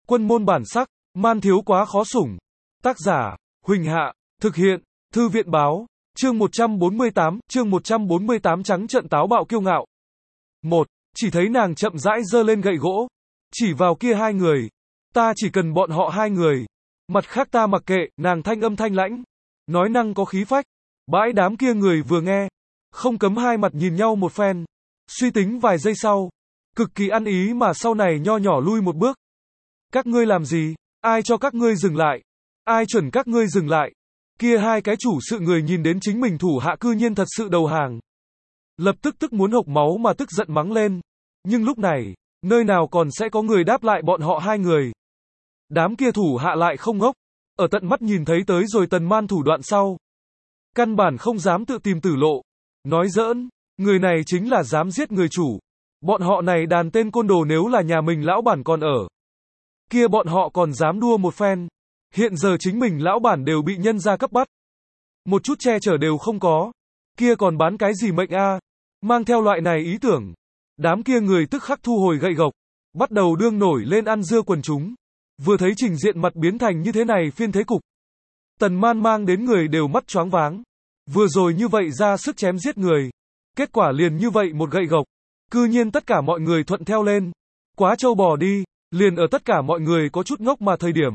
Quân môn bản sắc, man thiếu quá khó sủng. Tác giả, Huỳnh Hạ, thực hiện, Thư viện báo, chương 148 trắng trợn táo bạo kiêu ngạo. 1. Chỉ thấy nàng chậm rãi giơ lên gậy gỗ, chỉ vào kia hai người. Ta chỉ cần bọn họ hai người. Mặt khác ta mặc kệ, nàng thanh âm thanh lãnh, nói năng có khí phách. Bãi đám kia người vừa nghe, không cấm hai mặt nhìn nhau một phen, suy tính vài giây sau, cực kỳ ăn ý mà sau này nho nhỏ lui một bước. Các ngươi làm gì? Ai cho các ngươi dừng lại? Ai chuẩn các ngươi dừng lại? Kia hai cái chủ sự người nhìn đến chính mình thủ hạ cư nhiên thật sự đầu hàng. Lập tức muốn hộc máu mà tức giận mắng lên. Nhưng lúc này, nơi nào còn sẽ có người đáp lại bọn họ hai người. Đám kia thủ hạ lại không ngốc, ở tận mắt nhìn thấy tới rồi Tần Man thủ đoạn sau. Căn bản không dám tự tìm tử lộ. Nói giỡn, người này chính là dám giết người chủ. Bọn họ này đàn tên côn đồ nếu là nhà mình lão bản còn ở. Kia bọn họ còn dám đua một phen. Hiện giờ chính mình lão bản đều bị nhân gia cấp bắt. Một chút che chở đều không có. Kia còn bán cái gì mệnh a? Mang theo loại này ý tưởng. Đám kia người tức khắc thu hồi gậy gộc. Bắt đầu đương nổi lên ăn dưa quần chúng. Vừa thấy trình diện mặt biến thành như thế này phiên thế cục. Tần Man mang đến người đều mắt choáng váng. Vừa rồi như vậy ra sức chém giết người. Kết quả liền như vậy một gậy gộc. Cư nhiên tất cả mọi người thuận theo lên. Quá trâu bò đi. Liền ở tất cả mọi người có chút ngốc mà thời điểm.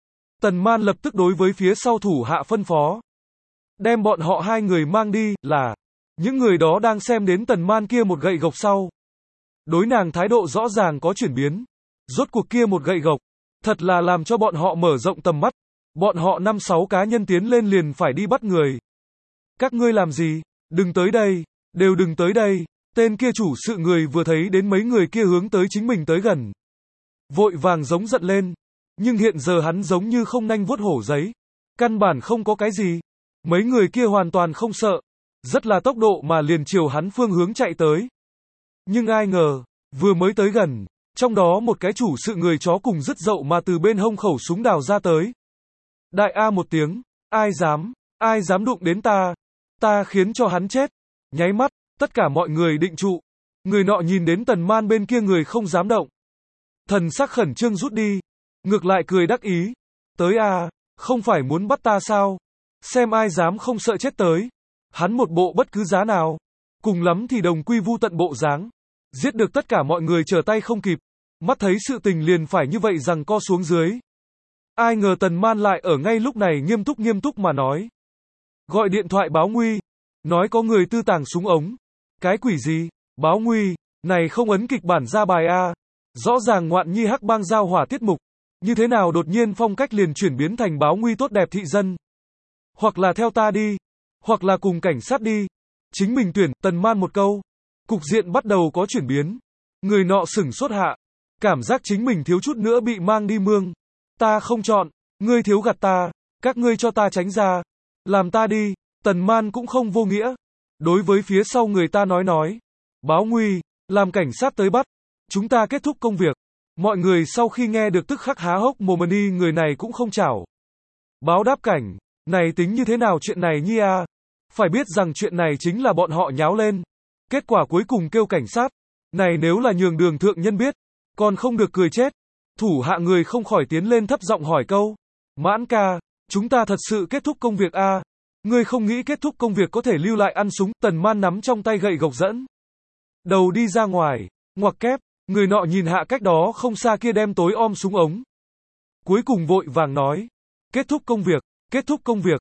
Tần Man lập tức đối với phía sau thủ hạ phân phó. Đem bọn họ hai người mang đi, là. Những người đó đang xem đến Tần Man kia một gậy gộc sau. Đối nàng thái độ rõ ràng có chuyển biến. Rốt cuộc kia một gậy gộc. Thật là làm cho bọn họ mở rộng tầm mắt. Bọn họ 5-6 cá nhân tiến lên liền phải đi bắt người. Các ngươi làm gì? Đừng tới đây. Đều đừng tới đây. Tên kia chủ sự người vừa thấy đến mấy người kia hướng tới chính mình tới gần. Vội vàng giống giận lên. Nhưng hiện giờ hắn giống như không nanh vuốt hổ giấy. Căn bản không có cái gì. Mấy người kia hoàn toàn không sợ. Rất là tốc độ mà liền chiều hắn phương hướng chạy tới. Nhưng ai ngờ, vừa mới tới gần, trong đó một cái chủ sự người chó cùng dứt dậu mà từ bên hông khẩu súng đào ra tới. Đại A một tiếng, ai dám đụng đến ta, ta khiến cho hắn chết. Nháy mắt, tất cả mọi người định trụ. Người nọ nhìn đến Tần Man bên kia người không dám động. Thần sắc khẩn trương rút đi, ngược lại cười đắc ý. Tới a, không phải muốn bắt ta sao? Xem ai dám không sợ chết tới. Hắn một bộ bất cứ giá nào. Cùng lắm thì đồng quy vu tận bộ dáng. Giết được tất cả mọi người trở tay không kịp. Mắt thấy sự tình liền phải như vậy rằng co xuống dưới. Ai ngờ Tần Man lại ở ngay lúc này nghiêm túc mà nói. Gọi điện thoại báo nguy. Nói có người tư tàng súng ống. Cái quỷ gì? Báo nguy, này không ấn kịch bản ra bài a. Rõ ràng ngoạn nhi hắc bang giao hỏa tiết mục. Như thế nào đột nhiên phong cách liền chuyển biến thành báo nguy tốt đẹp thị dân. Hoặc là theo ta đi. Hoặc là cùng cảnh sát đi. Chính mình tuyển, Tần Man một câu. Cục diện bắt đầu có chuyển biến. Người nọ sửng sốt hạ. Cảm giác chính mình thiếu chút nữa bị mang đi mương. Ta không chọn. Ngươi thiếu gạt ta. Các ngươi cho ta tránh ra. Làm ta đi. Tần Man cũng không vô nghĩa. Đối với phía sau người ta nói. Báo nguy. Làm cảnh sát tới bắt. Chúng ta kết thúc công việc. Mọi người sau khi nghe được tức khắc há hốc mồm đi, người này cũng không chảo. Báo đáp cảnh. Này tính như thế nào chuyện này nhi a? Phải biết rằng chuyện này chính là bọn họ nháo lên. Kết quả cuối cùng kêu cảnh sát. Này nếu là nhường đường thượng nhân biết. Còn không được cười chết. Thủ hạ người không khỏi tiến lên thấp giọng hỏi câu. Mãn ca. Chúng ta thật sự kết thúc công việc a? Ngươi không nghĩ kết thúc công việc có thể lưu lại ăn súng. Tần Man nắm trong tay gậy gộc dẫn đầu đi ra ngoài. Ngoặc kép. Người nọ nhìn hạ cách đó không xa kia đem tối om súng ống. Cuối cùng vội vàng nói. Kết thúc công việc,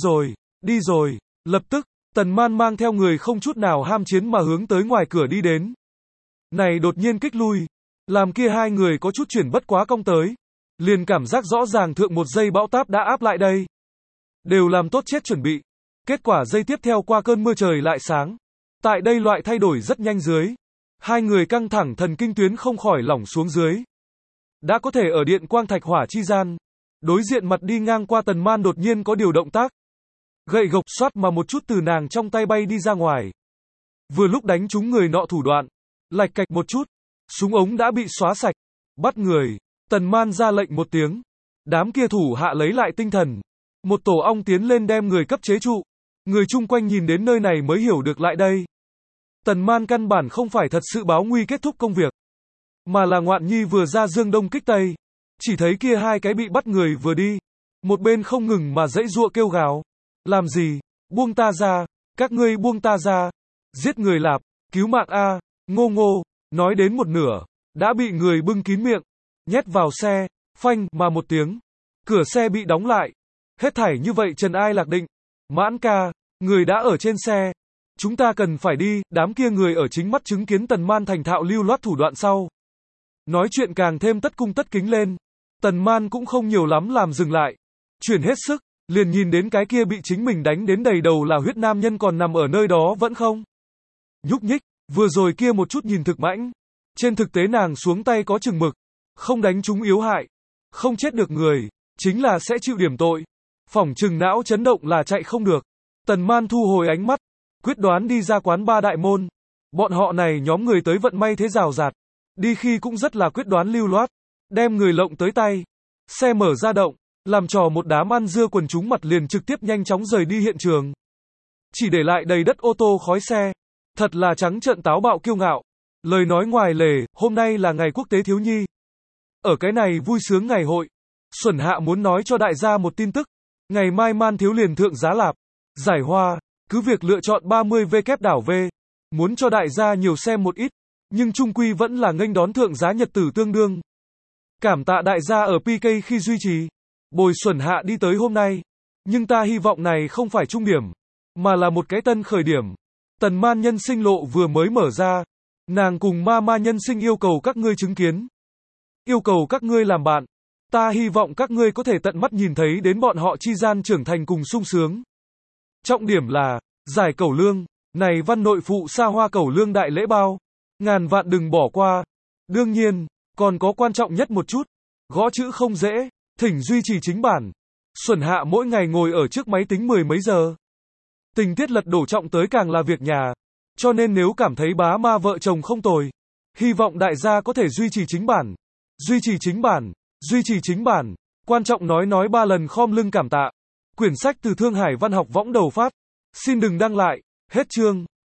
đi rồi. Lập tức, Tần Man mang theo người không chút nào ham chiến mà hướng tới ngoài cửa đi đến. Này đột nhiên kích lui. Làm kia hai người có chút chuyển bất quá công tới. Liền cảm giác rõ ràng thượng một giây bão táp đã áp lại đây. Đều làm tốt chết chuẩn bị. Kết quả giây tiếp theo qua cơn mưa trời lại sáng. Tại đây loại thay đổi rất nhanh dưới. Hai người căng thẳng thần kinh tuyến không khỏi lỏng xuống dưới. Đã có thể ở điện quang thạch hỏa chi gian. Đối diện mặt đi ngang qua Tần Man đột nhiên có điều động tác. Gậy gộc xoát mà một chút từ nàng trong tay bay đi ra ngoài. Vừa lúc đánh trúng người nọ thủ đoạn. Lạch cạch một chút. Súng ống đã bị xóa sạch. Bắt người. Tần Man ra lệnh một tiếng. Đám kia thủ hạ lấy lại tinh thần. Một tổ ong tiến lên đem người cấp chế trụ. Người chung quanh nhìn đến nơi này mới hiểu được lại đây. Tần Man căn bản không phải thật sự báo nguy kết thúc công việc. Mà là ngoạn nhi vừa ra dương đông kích tây. Chỉ thấy kia hai cái bị bắt người vừa đi, một bên không ngừng mà giãy giụa kêu gào. Làm gì? Buông ta ra, các ngươi buông ta ra. Giết người lạp, cứu mạng a, ngô ngô, nói đến một nửa, đã bị người bưng kín miệng, nhét vào xe, phanh mà một tiếng, cửa xe bị đóng lại. Hết thảy như vậy trần ai lạc định. Mãn ca, người đã ở trên xe. Chúng ta cần phải đi, đám kia người ở chính mắt chứng kiến Tần Man thành thạo lưu loát thủ đoạn sau. Nói chuyện càng thêm tất cung tất kính lên. Tần Man cũng không nhiều lắm làm dừng lại. Chuyển hết sức, liền nhìn đến cái kia bị chính mình đánh đến đầy đầu là huyết nam nhân còn nằm ở nơi đó vẫn không nhúc nhích, vừa rồi kia một chút nhìn thực mãnh. Trên thực tế nàng xuống tay có chừng mực, không đánh chúng yếu hại, không chết được người, chính là sẽ chịu điểm tội. Phỏng chừng não chấn động là chạy không được. Tần Man thu hồi ánh mắt, quyết đoán đi ra quán ba đại môn. Bọn họ này nhóm người tới vận may thế rào rạt, đi khi cũng rất là quyết đoán lưu loát, đem người lộng tới tay. Xe mở ra động, làm trò một đám ăn dưa quần chúng mặt liền trực tiếp nhanh chóng rời đi hiện trường. Chỉ để lại đầy đất ô tô khói xe. Thật là trắng trợn táo bạo kiêu ngạo. Lời nói ngoài lề, hôm nay là ngày quốc tế thiếu nhi. Ở cái này vui sướng ngày hội, Xuân Hạ muốn nói cho đại gia một tin tức. Ngày mai Man Thiếu liền thượng giá lạp. Giải hoa, cứ việc lựa chọn 30V kép đảo V. Muốn cho đại gia nhiều xem một ít, nhưng chung quy vẫn là nghênh đón thượng giá nhật tử tương đương. Cảm tạ đại gia ở PK khi duy trì. Bồi Xuân Hạ đi tới hôm nay. Nhưng ta hy vọng này không phải trung điểm, mà là một cái tân khởi điểm. Tần Man nhân sinh lộ vừa mới mở ra. Nàng cùng ma nhân sinh yêu cầu các ngươi chứng kiến. Yêu cầu các ngươi làm bạn. Ta hy vọng các ngươi có thể tận mắt nhìn thấy đến bọn họ chi gian trưởng thành cùng sung sướng. Trọng điểm là, giải cẩu lương, này văn nội phụ xa hoa cẩu lương đại lễ bao. Ngàn vạn đừng bỏ qua. Đương nhiên, còn có quan trọng nhất một chút. Gõ chữ không dễ, thỉnh duy trì chính bản. Xuân Hạ mỗi ngày ngồi ở trước máy tính 10 mấy giờ. Tình tiết lật đổ trọng tới càng là việc nhà. Cho nên nếu cảm thấy bá ma vợ chồng không tồi, hy vọng đại gia có thể duy trì chính bản. Duy trì chính bản, duy trì chính bản. Quan trọng nói 3 lần khom lưng cảm tạ. Quyển sách từ Thương Hải Văn học võng đầu phát. Xin đừng đăng lại. Hết chương.